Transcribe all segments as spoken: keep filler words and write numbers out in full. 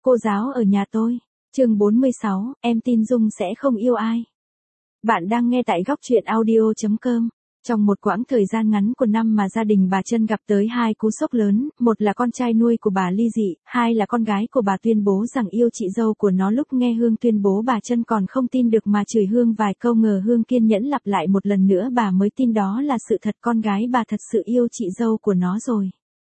Cô giáo ở nhà tôi. Chương bốn mươi sáu, em tin Dung sẽ không yêu ai. Bạn đang nghe tại góc truyện audio chấm com. Trong một quãng thời gian ngắn của năm mà gia đình bà Trân gặp tới hai cú sốc lớn, một là con trai nuôi của bà ly dị, hai là con gái của bà tuyên bố rằng yêu chị dâu của nó. Lúc nghe Hương tuyên bố, bà Trân còn không tin được mà chửi Hương vài câu, ngờ Hương kiên nhẫn lặp lại một lần nữa bà mới tin đó là sự thật, con gái bà thật sự yêu chị dâu của nó rồi.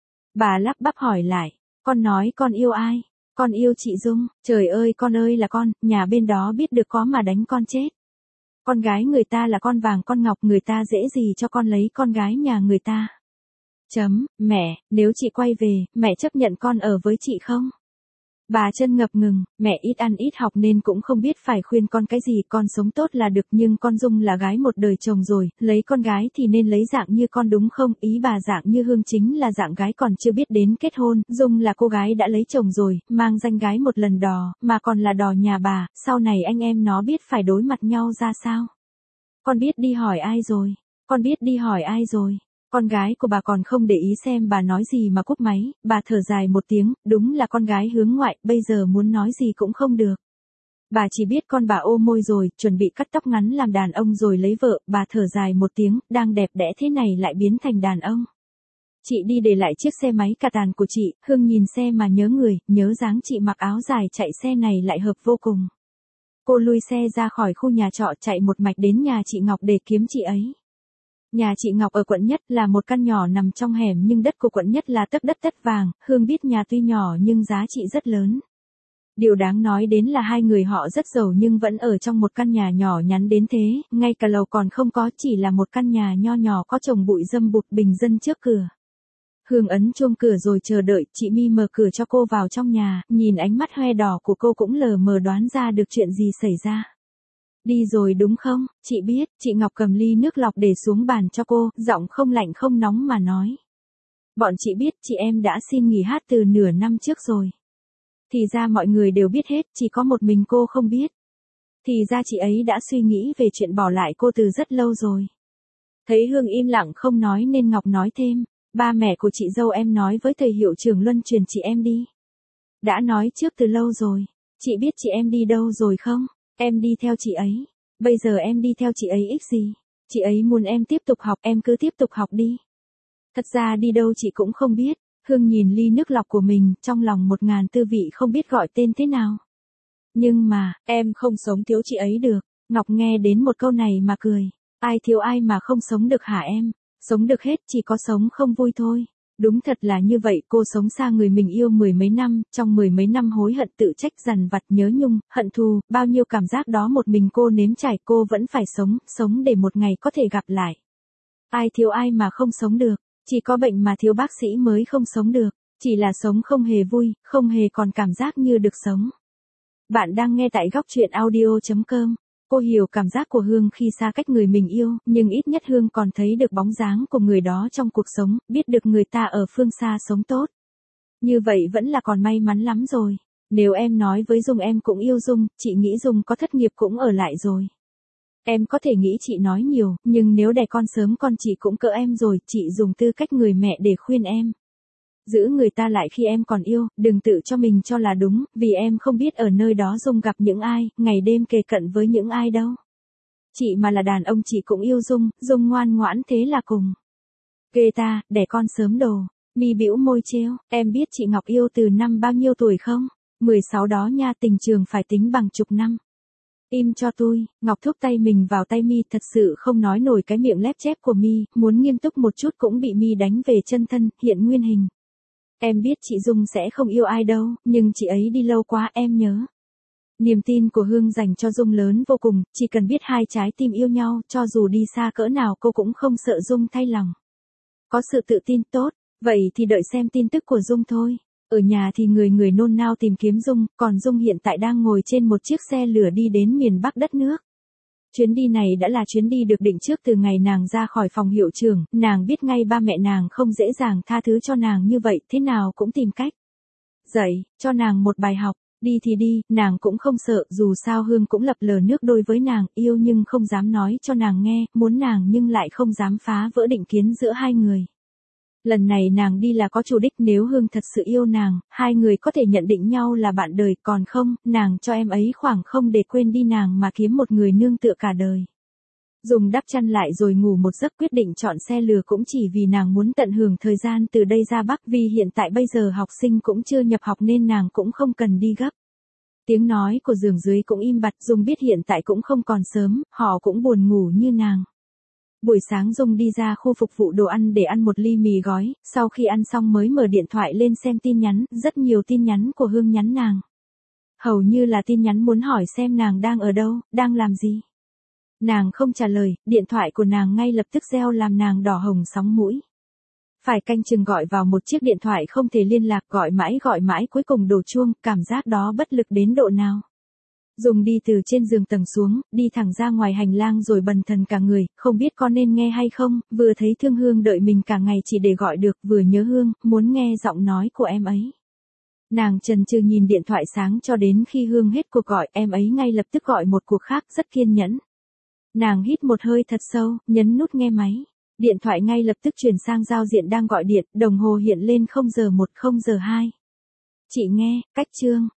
Bà lắp bắp hỏi lại, con nói con yêu ai? Con yêu chị Dung. Trời ơi con ơi là con, nhà bên đó biết được có mà đánh con chết. Con gái người ta là con vàng con ngọc, người ta dễ gì cho con lấy con gái nhà người ta. Chấm, mẹ, nếu chị quay về, mẹ chấp nhận con ở với chị không? Bà Trân ngập ngừng, mẹ ít ăn ít học nên cũng không biết phải khuyên con cái gì, con sống tốt là được, nhưng con Dung là gái một đời chồng rồi, lấy con gái thì nên lấy dạng như con đúng không? Ý bà dạng như Hương chính là dạng gái còn chưa biết đến kết hôn, Dung là cô gái đã lấy chồng rồi, mang danh gái một lần đò, mà còn là đò nhà bà, sau này anh em nó biết phải đối mặt nhau ra sao? Con biết đi hỏi ai rồi? Con biết đi hỏi ai rồi? Con gái của bà còn không để ý xem bà nói gì mà cúp máy, bà thở dài một tiếng, đúng là con gái hướng ngoại, bây giờ muốn nói gì cũng không được. Bà chỉ biết con bà ô môi rồi, chuẩn bị cắt tóc ngắn làm đàn ông rồi lấy vợ, bà thở dài một tiếng, đang đẹp đẽ thế này lại biến thành đàn ông. Chị đi để lại chiếc xe máy cà tàn của chị, Hương nhìn xe mà nhớ người, nhớ dáng chị mặc áo dài chạy xe này lại hợp vô cùng. Cô lui xe ra khỏi khu nhà trọ, chạy một mạch đến nhà chị Ngọc để kiếm chị ấy. Nhà chị Ngọc ở quận Nhất, là một căn nhỏ nằm trong hẻm, nhưng đất của quận Nhất là tấc đất tấc vàng. Hương biết nhà tuy nhỏ nhưng giá trị rất lớn. Điều đáng nói đến là hai người họ rất giàu nhưng vẫn ở trong một căn nhà nhỏ nhắn đến thế, ngay cả lầu còn không có, chỉ là một căn nhà nho nhỏ có trồng bụi râm bụt bình dân trước cửa. Hương ấn chuông cửa rồi chờ đợi, chị My mở cửa cho cô vào trong nhà, nhìn ánh mắt hoe đỏ của cô cũng lờ mờ đoán ra được chuyện gì xảy ra. Đi rồi đúng không? Chị biết. Chị Ngọc cầm ly nước lọc để xuống bàn cho cô, giọng không lạnh không nóng mà nói. Bọn chị biết, chị em đã xin nghỉ hát từ nửa năm trước rồi. Thì ra mọi người đều biết hết, chỉ có một mình cô không biết. Thì ra chị ấy đã suy nghĩ về chuyện bỏ lại cô từ rất lâu rồi. Thấy Hương im lặng không nói nên Ngọc nói thêm, ba mẹ của chị dâu em nói với thầy hiệu trưởng luân truyền chị em đi. Đã nói trước từ lâu rồi. Chị biết chị em đi đâu rồi không? Em đi theo chị ấy. Bây giờ em đi theo chị ấy ích gì? Chị ấy muốn em tiếp tục học, em cứ tiếp tục học đi. Thật ra đi đâu chị cũng không biết. Hương nhìn ly nước lọc của mình, trong lòng một ngàn tư vị không biết gọi tên thế nào. Nhưng mà, em không sống thiếu chị ấy được. Ngọc nghe đến một câu này mà cười. Ai thiếu ai mà không sống được hả em? Sống được hết, chỉ có sống không vui thôi. Đúng thật là như vậy, cô sống xa người mình yêu mười mấy năm, trong mười mấy năm hối hận tự trách dằn vặt nhớ nhung, hận thù, bao nhiêu cảm giác đó một mình cô nếm trải, cô vẫn phải sống, sống để một ngày có thể gặp lại. Ai thiếu ai mà không sống được, chỉ có bệnh mà thiếu bác sĩ mới không sống được, chỉ là sống không hề vui, không hề còn cảm giác như được sống. Bạn đang nghe tại góc truyện audio chấm com. Cô hiểu cảm giác của Hương khi xa cách người mình yêu, nhưng ít nhất Hương còn thấy được bóng dáng của người đó trong cuộc sống, biết được người ta ở phương xa sống tốt. Như vậy vẫn là còn may mắn lắm rồi. Nếu em nói với Dung em cũng yêu Dung, chị nghĩ Dung có thất nghiệp cũng ở lại rồi. Em có thể nghĩ chị nói nhiều, nhưng nếu đẻ con sớm con chị cũng cỡ em rồi, chị dùng tư cách người mẹ để khuyên em. Giữ người ta lại khi em còn yêu, đừng tự cho mình cho là đúng, vì em không biết ở nơi đó Dung gặp những ai, ngày đêm kề cận với những ai đâu. Chị mà là đàn ông chị cũng yêu Dung, Dung ngoan ngoãn thế là cùng. Ghê ta, đẻ con sớm đồ. My bĩu môi trêu, em biết chị Ngọc yêu từ năm bao nhiêu tuổi không? mười sáu đó nha, tình trường phải tính bằng chục năm. Im cho tôi, Ngọc thúc tay mình vào tay My, thật sự không nói nổi cái miệng lép chép của My, muốn nghiêm túc một chút cũng bị My đánh về chân thân, hiện nguyên hình. Em biết chị Dung sẽ không yêu ai đâu, nhưng chị ấy đi lâu quá em nhớ. Niềm tin của Hương dành cho Dung lớn vô cùng, chỉ cần biết hai trái tim yêu nhau, cho dù đi xa cỡ nào cô cũng không sợ Dung thay lòng. Có sự tự tin tốt, vậy thì đợi xem tin tức của Dung thôi. Ở nhà thì người người nôn nao tìm kiếm Dung, còn Dung hiện tại đang ngồi trên một chiếc xe lửa đi đến miền Bắc đất nước. Chuyến đi này đã là chuyến đi được định trước từ ngày nàng ra khỏi phòng hiệu trưởng, nàng biết ngay ba mẹ nàng không dễ dàng tha thứ cho nàng như vậy, thế nào cũng tìm cách dạy cho nàng một bài học. Đi thì đi, nàng cũng không sợ, dù sao Hương cũng lập lờ nước đôi với nàng, yêu nhưng không dám nói cho nàng nghe, muốn nàng nhưng lại không dám phá vỡ định kiến giữa hai người. Lần này nàng đi là có chủ đích, nếu Hương thật sự yêu nàng, hai người có thể nhận định nhau là bạn đời, còn không, nàng cho em ấy khoảng không để quên đi nàng mà kiếm một người nương tựa cả đời. Dùng đắp chăn lại rồi ngủ một giấc, quyết định chọn xe lừa cũng chỉ vì nàng muốn tận hưởng thời gian từ đây ra Bắc, vì hiện tại bây giờ học sinh cũng chưa nhập học nên nàng cũng không cần đi gấp. Tiếng nói của giường dưới cũng im bặt, Dung biết hiện tại cũng không còn sớm, họ cũng buồn ngủ như nàng. Buổi sáng Dung đi ra khu phục vụ đồ ăn để ăn một ly mì gói, sau khi ăn xong mới mở điện thoại lên xem tin nhắn, rất nhiều tin nhắn của Hương nhắn nàng. Hầu như là tin nhắn muốn hỏi xem nàng đang ở đâu, đang làm gì. Nàng không trả lời, điện thoại của nàng ngay lập tức reo làm nàng đỏ hồng sóng mũi. Phải canh chừng gọi vào một chiếc điện thoại không thể liên lạc, gọi mãi gọi mãi cuối cùng đổ chuông, cảm giác đó bất lực đến độ nào. Dung đi từ trên giường tầng xuống, đi thẳng ra ngoài hành lang rồi bần thần cả người, không biết có nên nghe hay không, vừa thấy Thương Hương đợi mình cả ngày chỉ để gọi được, vừa nhớ Hương, muốn nghe giọng nói của em ấy. Nàng chần chừ nhìn điện thoại sáng cho đến khi Hương hết cuộc gọi, em ấy ngay lập tức gọi một cuộc khác, rất kiên nhẫn. Nàng hít một hơi thật sâu, nhấn nút nghe máy. Điện thoại ngay lập tức chuyển sang giao diện đang gọi điện, đồng hồ hiện lên không giờ một không giờ hai. Chị nghe, cách chương.